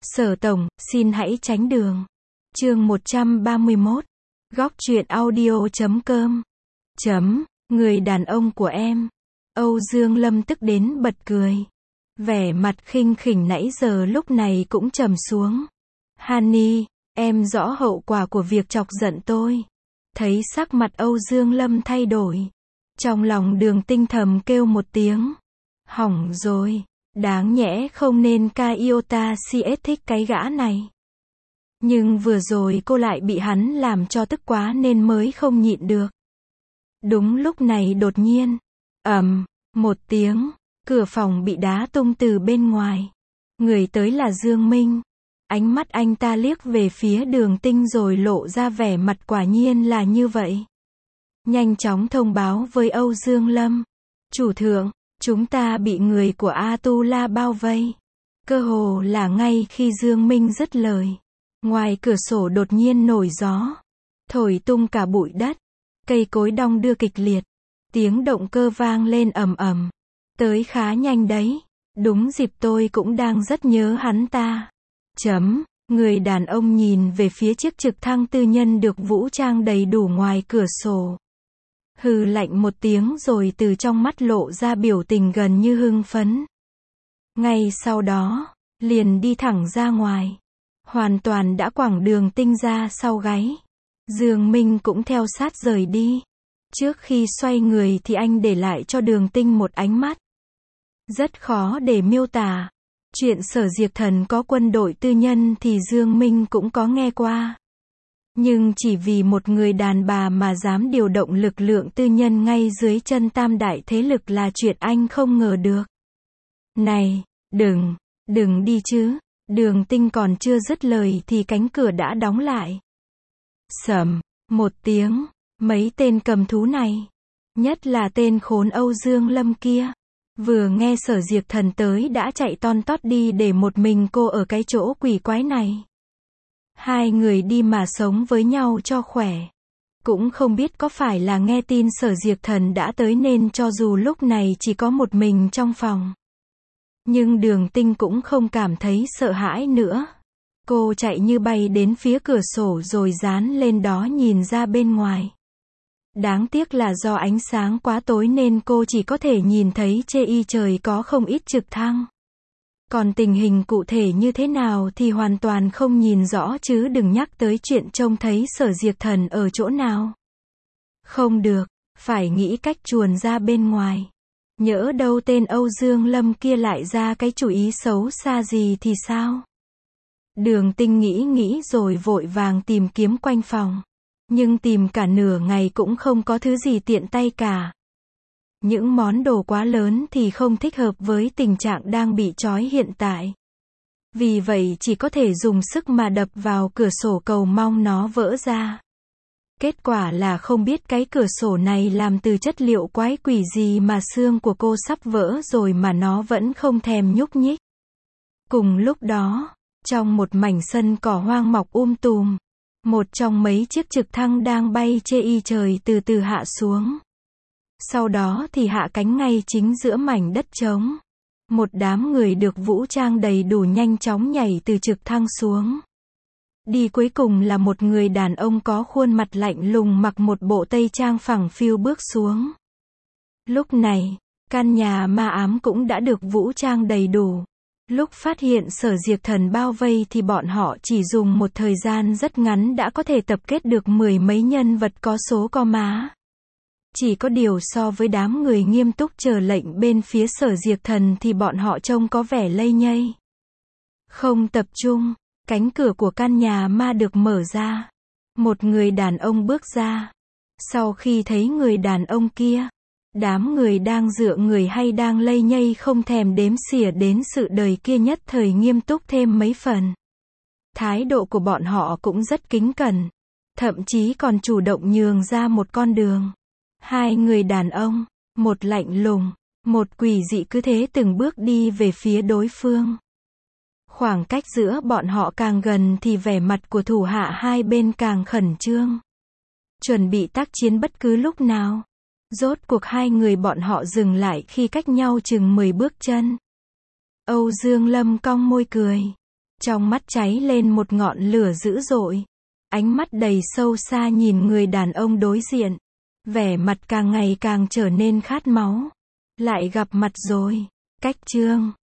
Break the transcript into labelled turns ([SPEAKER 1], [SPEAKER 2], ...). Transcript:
[SPEAKER 1] Sở tổng, xin hãy tránh đường. Chương 131. Góc truyện audio.com. Người đàn ông của em. Âu Dương Lâm tức đến bật cười. Vẻ mặt khinh khỉnh nãy giờ lúc này cũng trầm xuống. Honey, em rõ hậu quả của việc chọc giận tôi. Thấy sắc mặt Âu Dương Lâm thay đổi. Trong lòng Đường Tinh thầm kêu một tiếng. Hỏng rồi. Đáng nhẽ không nên Kaiota CS thích cái gã này. Nhưng vừa rồi cô lại bị hắn làm cho tức quá nên mới không nhịn được. Đúng lúc này đột nhiên, một tiếng, cửa phòng bị đá tung từ bên ngoài. Người tới là Dương Minh. Ánh mắt anh ta liếc về phía Đường Tinh rồi lộ ra vẻ mặt quả nhiên là như vậy. Nhanh chóng thông báo với Âu Dương Lâm. Chủ thượng, chúng ta bị người của Atula bao vây. Cơ hồ là ngay khi Dương Minh dứt lời. Ngoài cửa sổ đột nhiên nổi gió. Thổi tung cả bụi đất. Cây cối đong đưa kịch liệt. Tiếng động cơ vang lên ầm ầm. Tới khá nhanh đấy. Đúng dịp tôi cũng đang rất nhớ hắn ta. Người đàn ông nhìn về phía chiếc trực thăng tư nhân được vũ trang đầy đủ ngoài cửa sổ. Hừ lạnh một tiếng rồi từ trong mắt lộ ra biểu tình gần như hưng phấn. Ngay sau đó, liền đi thẳng ra ngoài. Hoàn toàn đã quẳng Đường Tinh ra sau gáy. Dương Minh cũng theo sát rời đi. Trước khi xoay người thì anh để lại cho Đường Tinh một ánh mắt. Rất khó để miêu tả. Chuyện Sở Diệt Thần có quân đội tư nhân thì Dương Minh cũng có nghe qua. Nhưng chỉ vì một người đàn bà mà dám điều động lực lượng tư nhân ngay dưới chân tam đại thế lực là chuyện anh không ngờ được. Này, đừng đi chứ. Đường Tinh còn chưa dứt lời thì cánh cửa đã đóng lại. Sầm, một tiếng, mấy tên cầm thú này, nhất là tên khốn Âu Dương Lâm kia, vừa nghe Sở Diệt Thần tới đã chạy ton tót đi để một mình cô ở cái chỗ quỷ quái này. Hai người đi mà sống với nhau cho khỏe. Cũng không biết có phải là nghe tin Sở Diệt Thần đã tới nên cho dù lúc này chỉ có một mình trong phòng. Nhưng Đường Tinh cũng không cảm thấy sợ hãi nữa. Cô chạy như bay đến phía cửa sổ rồi dán lên đó nhìn ra bên ngoài. Đáng tiếc là do ánh sáng quá tối nên cô chỉ có thể nhìn thấy trên trời có không ít trực thăng. Còn tình hình cụ thể như thế nào thì hoàn toàn không nhìn rõ chứ đừng nhắc tới chuyện trông thấy Sở Diệt Thần ở chỗ nào. Không được, phải nghĩ cách chuồn ra bên ngoài. Nhỡ đâu tên Âu Dương Lâm kia lại ra cái chủ ý xấu xa gì thì sao? Đường Tinh nghĩ rồi vội vàng tìm kiếm quanh phòng. Nhưng tìm cả nửa ngày cũng không có thứ gì tiện tay cả. Những món đồ quá lớn thì không thích hợp với tình trạng đang bị trói hiện tại. Vì vậy chỉ có thể dùng sức mà đập vào cửa sổ cầu mong nó vỡ ra. Kết quả là không biết cái cửa sổ này làm từ chất liệu quái quỷ gì mà xương của cô sắp vỡ rồi mà nó vẫn không thèm nhúc nhích. Cùng lúc đó, trong một mảnh sân cỏ hoang mọc tùm, một trong mấy chiếc trực thăng đang bay trên trời từ từ hạ xuống. Sau đó thì hạ cánh ngay chính giữa mảnh đất trống. Một đám người được vũ trang đầy đủ nhanh chóng nhảy từ trực thăng xuống. Đi cuối cùng là một người đàn ông có khuôn mặt lạnh lùng mặc một bộ tây trang phẳng phiu bước xuống. Lúc này, căn nhà ma ám cũng đã được vũ trang đầy đủ. Lúc phát hiện Sở Diệt Thần bao vây thì bọn họ chỉ dùng một thời gian rất ngắn đã có thể tập kết được mười mấy nhân vật có số có má. Chỉ có điều so với đám người nghiêm túc chờ lệnh bên phía Sở Diệt Thần thì bọn họ trông có vẻ lây nhây. Không tập trung, cánh cửa của căn nhà ma được mở ra. Một người đàn ông bước ra. Sau khi thấy người đàn ông kia, đám người đang dựa người hay đang lây nhây không thèm đếm xỉa đến sự đời kia nhất thời nghiêm túc thêm mấy phần. Thái độ của bọn họ cũng rất kính cẩn. Thậm chí còn chủ động nhường ra một con đường. Hai người đàn ông, một lạnh lùng, một quỷ dị cứ thế từng bước đi về phía đối phương. Khoảng cách giữa bọn họ càng gần thì vẻ mặt của thủ hạ hai bên càng khẩn trương. Chuẩn bị tác chiến bất cứ lúc nào. Rốt cuộc hai người bọn họ dừng lại khi cách nhau chừng 10 bước chân. Âu Dương Lâm cong môi cười. Trong mắt cháy lên một ngọn lửa dữ dội. Ánh mắt đầy sâu xa nhìn người đàn ông đối diện. Vẻ mặt càng ngày càng trở nên khát máu. Lại gặp mặt rồi. Cách chương